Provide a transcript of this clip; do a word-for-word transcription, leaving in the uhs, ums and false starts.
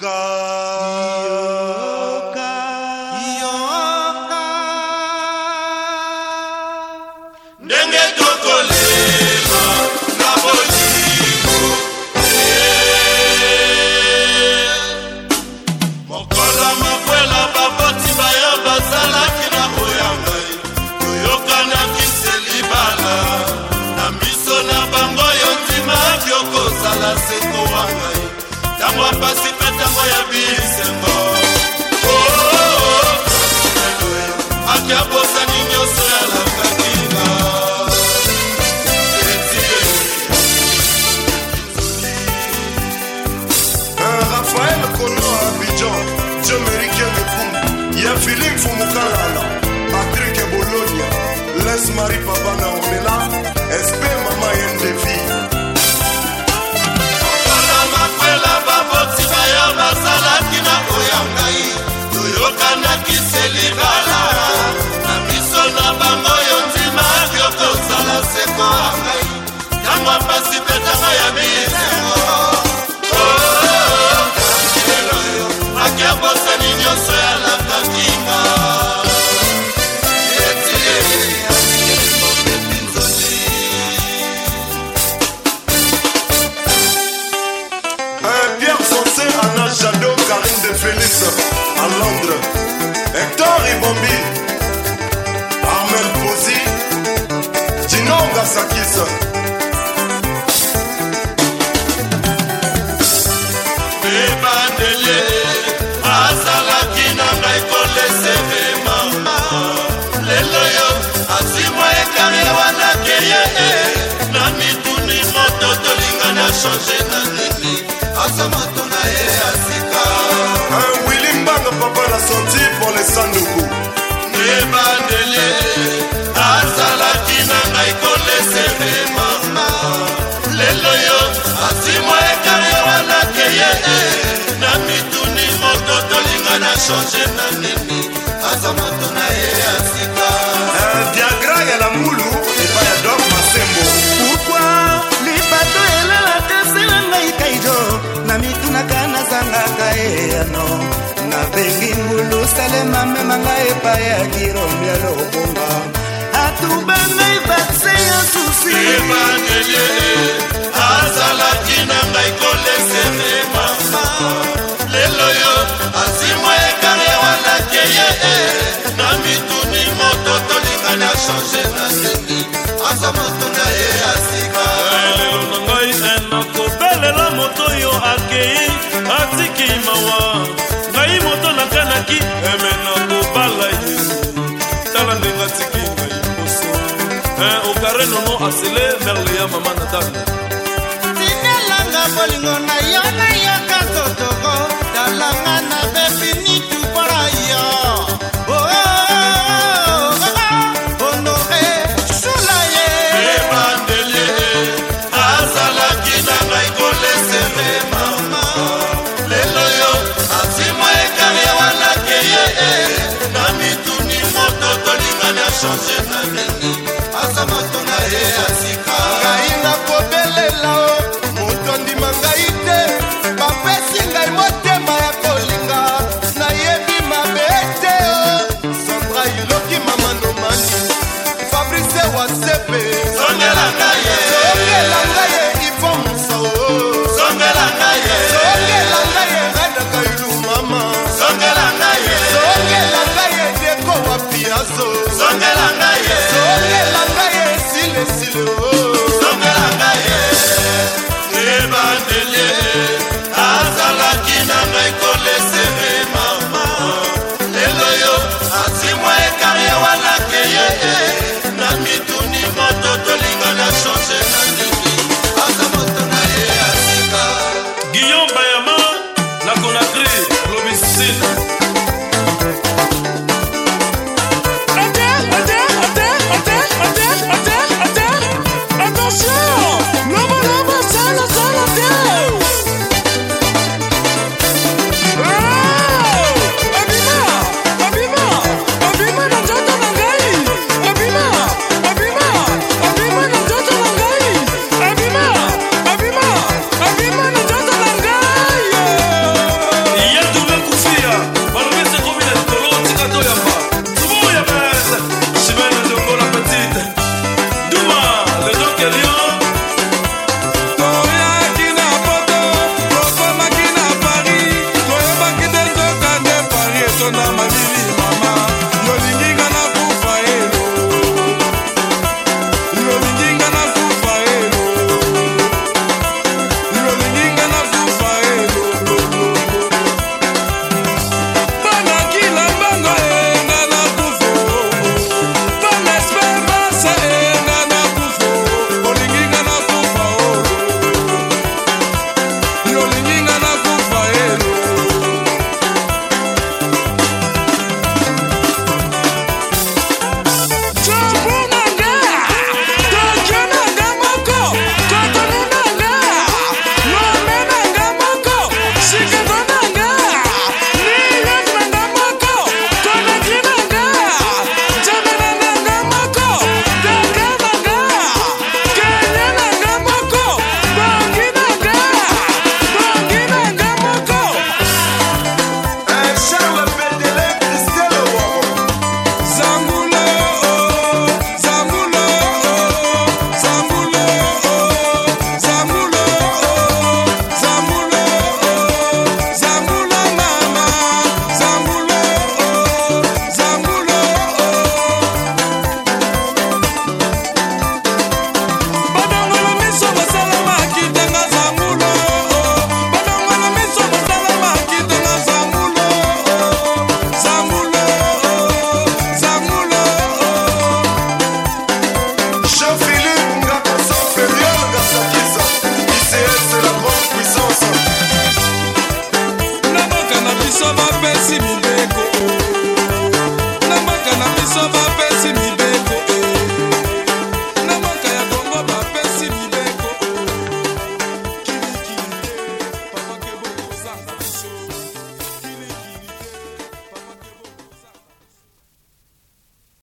yoka yoka yoka ndenge tokolema na bolingo mokolo makwela baboti bayo bazalaki na boyangai toyokanaki selibala na miso na bango yo ndimaki okozala seko wangai tango apasi mpe tango ya bisengo akiabosani nyonso ya lakakinga Raphaël Kono à Abidjan, Dieu Méricain de Koum, Y'a Philippe Fumukalala, Patrick Bologna, Les Marie Papa Naomela, S P Mama Yendevi. Okala makwela baboti bayo bazalaki na oyangai, toyokanaki selibala, na miso na bango yo ndimaki okozala seko wangai, tango apasi mpe tango ya bisengo. Akiabosani nyonso ya lakakinga Pierre Foncé, Anna Jadot, Karine de Félix à Londres, Hector Ibombi, Armel Posi, Dino Gasakis. Azalaki na ngai kolesere mama lelo yo azimwa ekare wana keye na mituni moto tolinga na change na nini asa moto na ye asika un Willy Mbanga papa la sortie pour les sanduku nebandele azalaki na ngai kolesere mama lelo yo azimwa ekare wana keye na mituni moto tolinga na change na nini asa moto na ye asika Viagra ya la mulu epa ya Doc Masembo pourquoi libato elala tesela ngai kaijo na mitunaka nazangaka eyano nabengi ngulu salema mema ngai epa ya kirombi ya lobonga atuba ngai bakse ya susi ebandele azalaki na ngai kolesere mama lelo yo azimwa ekare wana keye na mituni moto tolinga na change na nini asa moto na ye asika lelo na ngai nakobelela moto yo akei atiki mawa ngai moto nakanaki eme nakobala ye tala ndenge atiki ngai poso okare nono asele merle ya mama natana tinelanga bolingo na yo na yo katotoko talanga na bebini tupara yo change na nini asa moto na ye asika ngai nakobelela o moto ndima ngai te bapesi ngai motema ya kolinga nayebi mabe te o Sandra Iloki mama nomani Fabrice Wasepe songela ngai ye songela ngai ye Ivo Musa o songela ngai ye songela ngai ye Rada Kailu mama songela ngai ye songela ngai ye Deko wa Piazzo songela ngai ye songela ngai ye Sile Sile o songela ngai ye ebandele azalaki na ngai kolesere mama lelo yo azimwa ekare wana keye na mituni moto tolinga na change na nini asa moto na ye asika Guillaume Bayama la Conakry Lobicine mibe